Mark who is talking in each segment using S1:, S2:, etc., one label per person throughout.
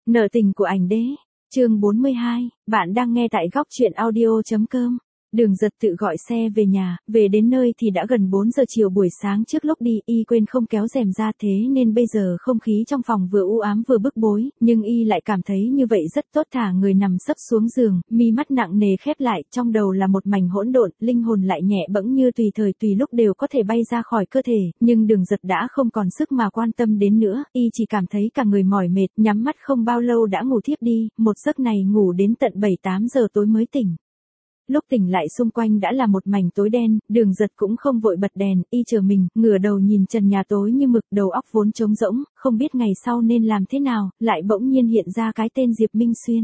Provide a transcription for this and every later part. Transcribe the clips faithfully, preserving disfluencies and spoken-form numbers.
S1: Nợ tình của ảnh đế, chương bốn mươi hai, bạn đang nghe tại góc truyện audio.com. Đường Giật tự gọi xe về nhà, về đến nơi thì đã gần bốn giờ chiều buổi sáng. Trước lúc đi, y quên không kéo rèm ra, thế nên bây giờ không khí trong phòng vừa u ám vừa bức bối, nhưng y lại cảm thấy như vậy rất tốt, thả người nằm sấp xuống giường, mi mắt nặng nề khép lại, trong đầu là một mảnh hỗn độn, linh hồn lại nhẹ bẫng như tùy thời tùy lúc đều có thể bay ra khỏi cơ thể, nhưng Đường Giật đã không còn sức mà quan tâm đến nữa, y chỉ cảm thấy cả người mỏi mệt, nhắm mắt không bao lâu đã ngủ thiếp đi, một giấc này ngủ đến tận bảy tám giờ tối mới tỉnh. Lúc tỉnh lại xung quanh đã là một mảnh tối đen, Đường Giật cũng không vội bật đèn, y chờ mình, ngửa đầu nhìn trần nhà tối như mực, đầu óc vốn trống rỗng, không biết ngày sau nên làm thế nào, lại bỗng nhiên hiện ra cái tên Diệp Minh Xuyên.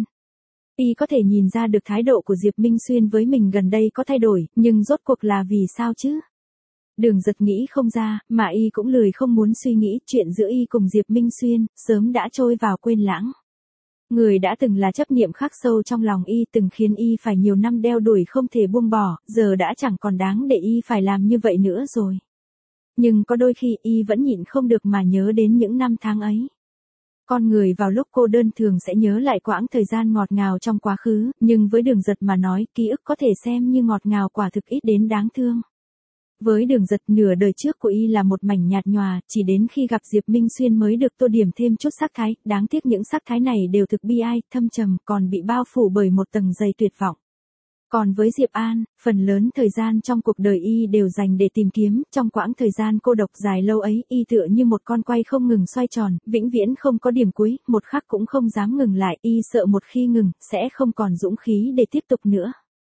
S1: Y có thể nhìn ra được thái độ của Diệp Minh Xuyên với mình gần đây có thay đổi, nhưng rốt cuộc là vì sao chứ? Đường Giật nghĩ không ra, mà y cũng lười không muốn suy nghĩ, chuyện giữa y cùng Diệp Minh Xuyên, sớm đã trôi vào quên lãng. Người đã từng là chấp niệm khắc sâu trong lòng y, từng khiến y phải nhiều năm đeo đuổi không thể buông bỏ, giờ đã chẳng còn đáng để y phải làm như vậy nữa rồi. Nhưng có đôi khi y vẫn nhịn không được mà nhớ đến những năm tháng ấy. Con người vào lúc cô đơn thường sẽ nhớ lại quãng thời gian ngọt ngào trong quá khứ, nhưng với Đường Giật mà nói, ký ức có thể xem như ngọt ngào quả thực ít đến đáng thương. Với Đường Giật, nửa đời trước của y là một mảnh nhạt nhòa, chỉ đến khi gặp Diệp Minh Xuyên mới được tô điểm thêm chút sắc thái, đáng tiếc những sắc thái này đều thực bi ai, thâm trầm, còn bị bao phủ bởi một tầng dày tuyệt vọng. Còn với Diệp An, phần lớn thời gian trong cuộc đời y đều dành để tìm kiếm, trong quãng thời gian cô độc dài lâu ấy, y tựa như một con quay không ngừng xoay tròn, vĩnh viễn không có điểm cuối, một khắc cũng không dám ngừng lại, y sợ một khi ngừng, sẽ không còn dũng khí để tiếp tục nữa.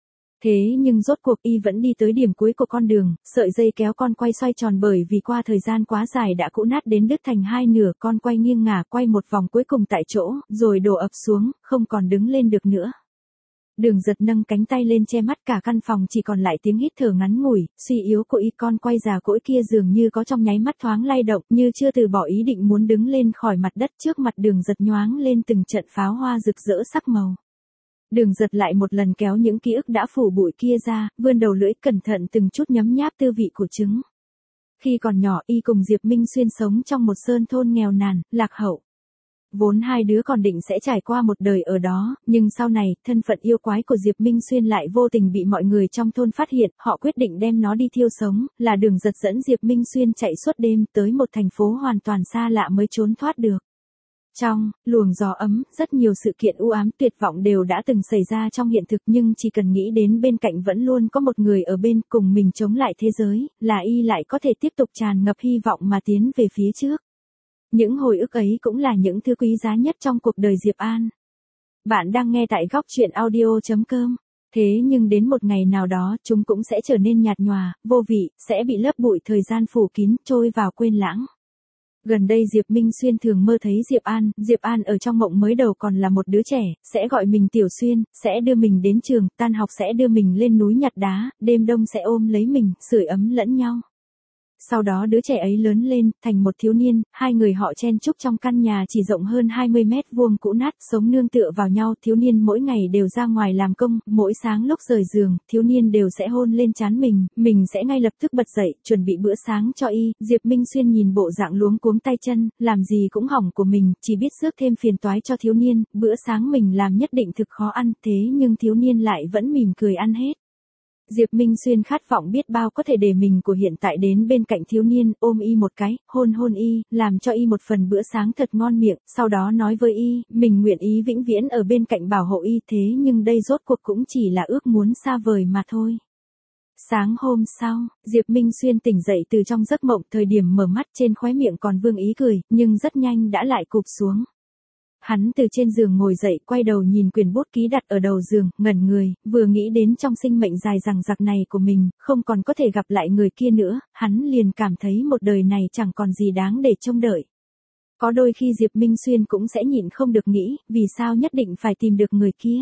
S1: Thế nhưng rốt cuộc y vẫn đi tới điểm cuối của con đường, sợi dây kéo con quay xoay tròn bởi vì qua thời gian quá dài đã cũ nát đến đứt thành hai nửa, con quay nghiêng ngả quay một vòng cuối cùng tại chỗ, rồi đổ ập xuống, không còn đứng lên được nữa. Đường Giật nâng cánh tay lên che mắt, cả căn phòng chỉ còn lại tiếng hít thở ngắn ngủi, suy yếu của y. Con quay già cỗi kia dường như có trong nháy mắt thoáng lay động, như chưa từ bỏ ý định muốn đứng lên khỏi mặt đất. Trước mặt Đường Giật nhoáng lên từng trận pháo hoa rực rỡ sắc màu. Đường Giật lại một lần kéo những ký ức đã phủ bụi kia ra, vươn đầu lưỡi cẩn thận từng chút nhấm nháp tư vị của trứng. Khi còn nhỏ, y cùng Diệp Minh Xuyên sống trong một sơn thôn nghèo nàn, lạc hậu. Vốn hai đứa còn định sẽ trải qua một đời ở đó, nhưng sau này, thân phận yêu quái của Diệp Minh Xuyên lại vô tình bị mọi người trong thôn phát hiện, họ quyết định đem nó đi thiêu sống, là Đường Giật dẫn Diệp Minh Xuyên chạy suốt đêm tới một thành phố hoàn toàn xa lạ mới trốn thoát được. Trong luồng gió ấm, rất nhiều sự kiện u ám tuyệt vọng đều đã từng xảy ra trong hiện thực, nhưng chỉ cần nghĩ đến bên cạnh vẫn luôn có một người ở bên cùng mình chống lại thế giới, là y lại có thể tiếp tục tràn ngập hy vọng mà tiến về phía trước. Những hồi ức ấy cũng là những thứ quý giá nhất trong cuộc đời Diệp An. Bạn đang nghe tại góc truyện audio.com. Thế nhưng đến một ngày nào đó chúng cũng sẽ trở nên nhạt nhòa, vô vị, sẽ bị lớp bụi thời gian phủ kín, trôi vào quên lãng. Gần đây Diệp Minh Xuyên thường mơ thấy Diệp An, Diệp An ở trong mộng mới đầu còn là một đứa trẻ, sẽ gọi mình Tiểu Xuyên, sẽ đưa mình đến trường, tan học sẽ đưa mình lên núi nhặt đá, đêm đông sẽ ôm lấy mình, sưởi ấm lẫn nhau. Sau đó đứa trẻ ấy lớn lên, thành một thiếu niên, hai người họ chen chúc trong căn nhà chỉ rộng hơn hai mươi mét vuông cũ nát, sống nương tựa vào nhau. Thiếu niên mỗi ngày đều ra ngoài làm công, mỗi sáng lúc rời giường, thiếu niên đều sẽ hôn lên trán mình, mình sẽ ngay lập tức bật dậy, chuẩn bị bữa sáng cho y. Diệp Minh Xuyên nhìn bộ dạng luống cuống tay chân, làm gì cũng hỏng của mình, chỉ biết rước thêm phiền toái cho thiếu niên, bữa sáng mình làm nhất định thực khó ăn, thế nhưng thiếu niên lại vẫn mỉm cười ăn hết. Diệp Minh Xuyên khát vọng biết bao có thể để mình của hiện tại đến bên cạnh thiếu niên, ôm y một cái, hôn hôn y, làm cho y một phần bữa sáng thật ngon miệng, sau đó nói với y, mình nguyện ý vĩnh viễn ở bên cạnh bảo hộ y. Thế nhưng đây rốt cuộc cũng chỉ là ước muốn xa vời mà thôi. Sáng hôm sau, Diệp Minh Xuyên tỉnh dậy từ trong giấc mộng, thời điểm mở mắt trên khóe miệng còn vương ý cười, nhưng rất nhanh đã lại cụp xuống. Hắn từ trên giường ngồi dậy, quay đầu nhìn quyển bút ký đặt ở đầu giường, ngẩn người, vừa nghĩ đến trong sinh mệnh dài dằng dặc này của mình, không còn có thể gặp lại người kia nữa, hắn liền cảm thấy một đời này chẳng còn gì đáng để trông đợi. Có đôi khi Diệp Minh Xuyên cũng sẽ nhịn không được nghĩ, vì sao nhất định phải tìm được người kia.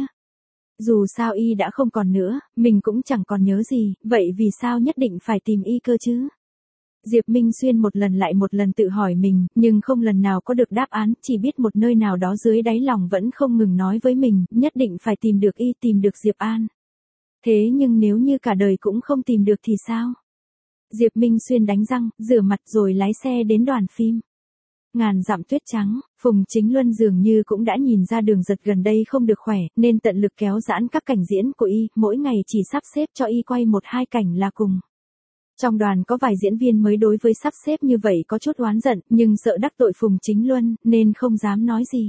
S1: Dù sao y đã không còn nữa, mình cũng chẳng còn nhớ gì, vậy vì sao nhất định phải tìm y cơ chứ? Diệp Minh Xuyên một lần lại một lần tự hỏi mình, nhưng không lần nào có được đáp án, chỉ biết một nơi nào đó dưới đáy lòng vẫn không ngừng nói với mình, nhất định phải tìm được y, tìm được Diệp An. Thế nhưng nếu như cả đời cũng không tìm được thì sao? Diệp Minh Xuyên đánh răng, rửa mặt rồi lái xe đến đoàn phim. ngàn dặm tuyết trắng, Phùng Chính Luân dường như cũng đã nhìn ra Đường Giật gần đây không được khỏe, nên tận lực kéo giãn các cảnh diễn của y, mỗi ngày chỉ sắp xếp cho y quay một hai cảnh là cùng. Trong đoàn có vài diễn viên mới đối với sắp xếp như vậy có chút oán giận, nhưng sợ đắc tội Phùng Chính Luân, nên không dám nói gì.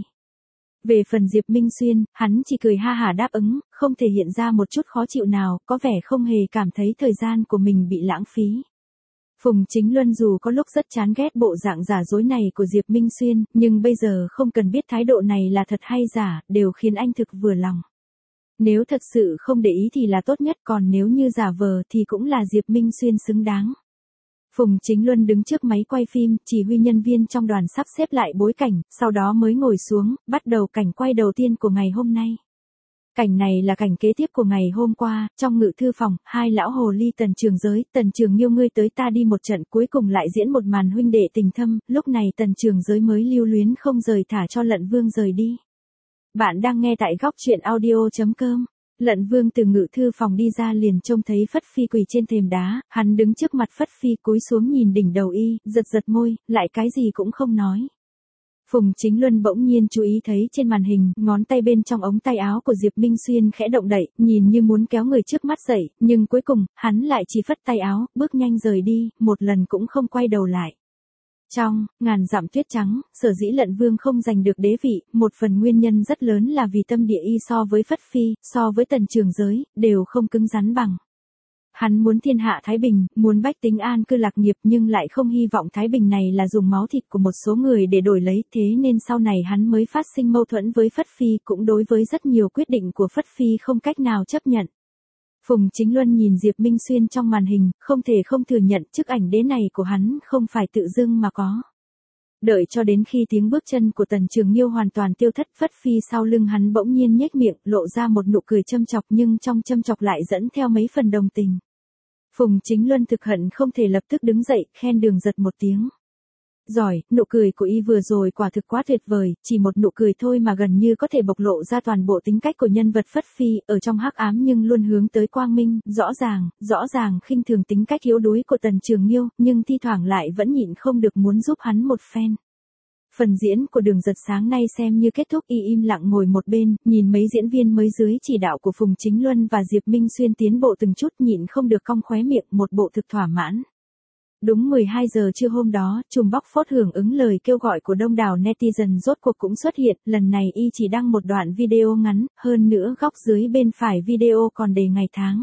S1: Về phần Diệp Minh Xuyên, hắn chỉ cười ha hả đáp ứng, không thể hiện ra một chút khó chịu nào, có vẻ không hề cảm thấy thời gian của mình bị lãng phí. Phùng Chính Luân dù có lúc rất chán ghét bộ dạng giả dối này của Diệp Minh Xuyên, nhưng bây giờ không cần biết thái độ này là thật hay giả, đều khiến anh thực vừa lòng. Nếu thật sự không để ý thì là tốt nhất, còn nếu như giả vờ thì cũng là Diệp Minh Xuyên xứng đáng. Phùng Chính Luân đứng trước máy quay phim, chỉ huy nhân viên trong đoàn sắp xếp lại bối cảnh, sau đó mới ngồi xuống, bắt đầu cảnh quay đầu tiên của ngày hôm nay. Cảnh này là cảnh kế tiếp của ngày hôm qua, trong ngự thư phòng, hai lão hồ ly Tần Trường Giới, Tần Trường Nghiêu ngươi tới ta đi một trận, cuối cùng lại diễn một màn huynh đệ tình thâm, lúc này Tần Trường Giới mới lưu luyến không rời thả cho Lận Vương rời đi. Bạn đang nghe tại góc truyện audio chấm com. Lận Vương từ ngự thư phòng đi ra liền trông thấy Phất Phi quỳ trên thềm đá, hắn đứng trước mặt Phất Phi cúi xuống nhìn đỉnh đầu y, giật giật môi, lại cái gì cũng không nói. Phùng Chính Luân bỗng nhiên chú ý thấy trên màn hình, ngón tay bên trong ống tay áo của Diệp Minh Xuyên khẽ động đậy, nhìn như muốn kéo người trước mắt dậy, nhưng cuối cùng, hắn lại chỉ phất tay áo, bước nhanh rời đi, một lần cũng không quay đầu lại. Trong ngàn dặm tuyết trắng, sở dĩ Lận Vương không giành được đế vị, một phần nguyên nhân rất lớn là vì tâm địa y so với Phất Phi, so với Tần Trường Giới, đều không cứng rắn bằng. Hắn muốn thiên hạ thái bình, muốn bách tính an cư lạc nghiệp, nhưng lại không hy vọng thái bình này là dùng máu thịt của một số người để đổi lấy, thế nên sau này hắn mới phát sinh mâu thuẫn với Phất Phi, cũng đối với rất nhiều quyết định của Phất Phi không cách nào chấp nhận. Phùng Chính Luân nhìn Diệp Minh Xuyên trong màn hình, không thể không thừa nhận chức ảnh đế này của hắn không phải tự dưng mà có. Đợi cho đến khi tiếng bước chân của Tần Trường Nghiêu hoàn toàn tiêu thất, Phất Phi sau lưng hắn bỗng nhiên nhếch miệng, lộ ra một nụ cười châm chọc, nhưng trong châm chọc lại dẫn theo mấy phần đồng tình. Phùng Chính Luân thực hận không thể lập tức đứng dậy, khen Đường Giật một tiếng. Giỏi, nụ cười của y vừa rồi quả thực quá tuyệt vời, chỉ một nụ cười thôi mà gần như có thể bộc lộ ra toàn bộ tính cách của nhân vật Phất Phi, ở trong hắc ám nhưng luôn hướng tới quang minh, rõ ràng, rõ ràng khinh thường tính cách yếu đuối của Tần Trường Nghiêu, nhưng thi thoảng lại vẫn nhịn không được muốn giúp hắn một phen. Phần diễn của Đường Giật sáng nay xem như kết thúc, y im lặng ngồi một bên, nhìn mấy diễn viên mới dưới chỉ đạo của Phùng Chính Luân và Diệp Minh Xuyên tiến bộ từng chút, nhịn không được cong khóe miệng, một bộ thực thỏa mãn. Đúng mười hai giờ trưa hôm đó, chùm bóc phốt hưởng ứng lời kêu gọi của đông đảo netizen rốt cuộc cũng xuất hiện, lần này y chỉ đăng một đoạn video ngắn, hơn nữa góc dưới bên phải video còn đề ngày tháng.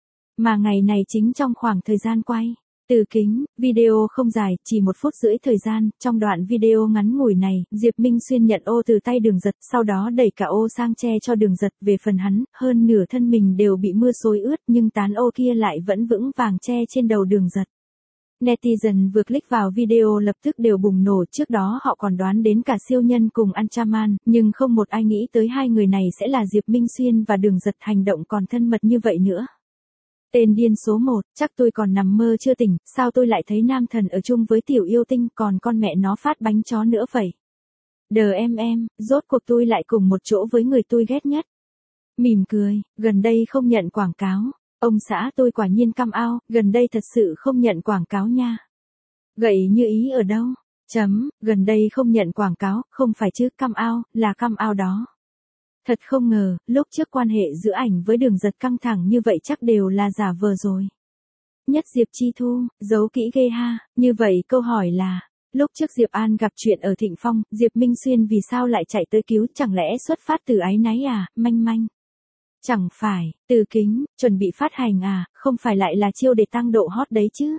S1: Mà ngày này chính trong khoảng thời gian quay. Từ kính, video không dài, chỉ một phút rưỡi thời gian, trong đoạn video ngắn ngủi này, Diệp Minh Xuyên nhận ô từ tay Đường Giật, sau đó đẩy cả ô sang che cho Đường Giật, về phần hắn, hơn nửa thân mình đều bị mưa xối ướt, nhưng tán ô kia lại vẫn vững vàng che trên đầu Đường Giật. Netizen vừa click vào video lập tức đều bùng nổ, trước đó họ còn đoán đến cả siêu nhân cùng Anchaman, nhưng không một ai nghĩ tới hai người này sẽ là Diệp Minh Xuyên và Đường Giật, hành động còn thân mật như vậy nữa. Tên điên số một, chắc tôi còn nằm mơ chưa tỉnh, sao tôi lại thấy nam thần ở chung với tiểu yêu tinh, còn con mẹ nó phát bánh chó nữa vậy. Đờ em em, rốt cuộc tôi lại cùng một chỗ với người tôi ghét nhất. Mỉm cười, gần đây không nhận quảng cáo. Ông xã tôi quả nhiên cam ao, gần đây thật sự không nhận quảng cáo nha. Gậy như ý ở đâu? Chấm, gần đây không nhận quảng cáo, không phải chứ, cam ao, là cam ao đó. Thật không ngờ, lúc trước quan hệ giữa ảnh với Đường Giật căng thẳng như vậy chắc đều là giả vờ rồi. Nhất Diệp Chi Thu, giấu kỹ ghê ha, như vậy câu hỏi là, lúc trước Diệp An gặp chuyện ở Thịnh Phong, Diệp Minh Xuyên vì sao lại chạy tới cứu, chẳng lẽ xuất phát từ áy náy à, manh manh. Chẳng phải, từ kính, chuẩn bị phát hành à, không phải lại là chiêu để tăng độ hot đấy chứ.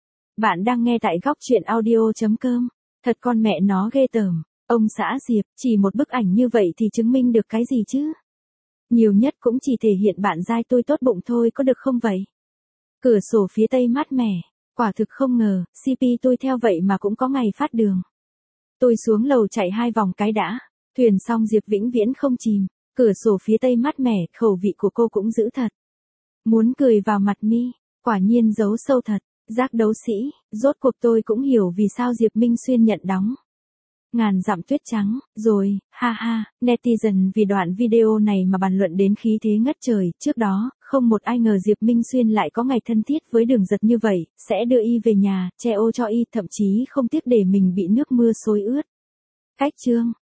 S1: Bạn đang nghe tại góc truyện audio chấm com, thật con mẹ nó ghê tởm. Ông xã Diệp, chỉ một bức ảnh như vậy thì chứng minh được cái gì chứ? Nhiều nhất cũng chỉ thể hiện bạn giai tôi tốt bụng thôi, có được không vậy? Cửa sổ phía tây mát mẻ, quả thực không ngờ, xê pê tôi theo vậy mà cũng có ngày phát đường. Tôi xuống lầu chạy hai vòng cái đã, thuyền xong Diệp vĩnh viễn không chìm, cửa sổ phía tây mát mẻ, khẩu vị của cô cũng giữ thật. Muốn cười vào mặt mi, quả nhiên giấu sâu thật, giác đấu sĩ, rốt cuộc tôi cũng hiểu vì sao Diệp Minh Xuyên nhận đóng. ngàn dặm tuyết trắng, rồi, ha ha, netizen vì đoạn video này mà bàn luận đến khí thế ngất trời, trước đó, không một ai ngờ Diệp Minh Xuyên lại có ngày thân thiết với Đường Giật như vậy, sẽ đưa y về nhà, che ô cho y, thậm chí không tiếc để mình bị nước mưa xối ướt. Cách chương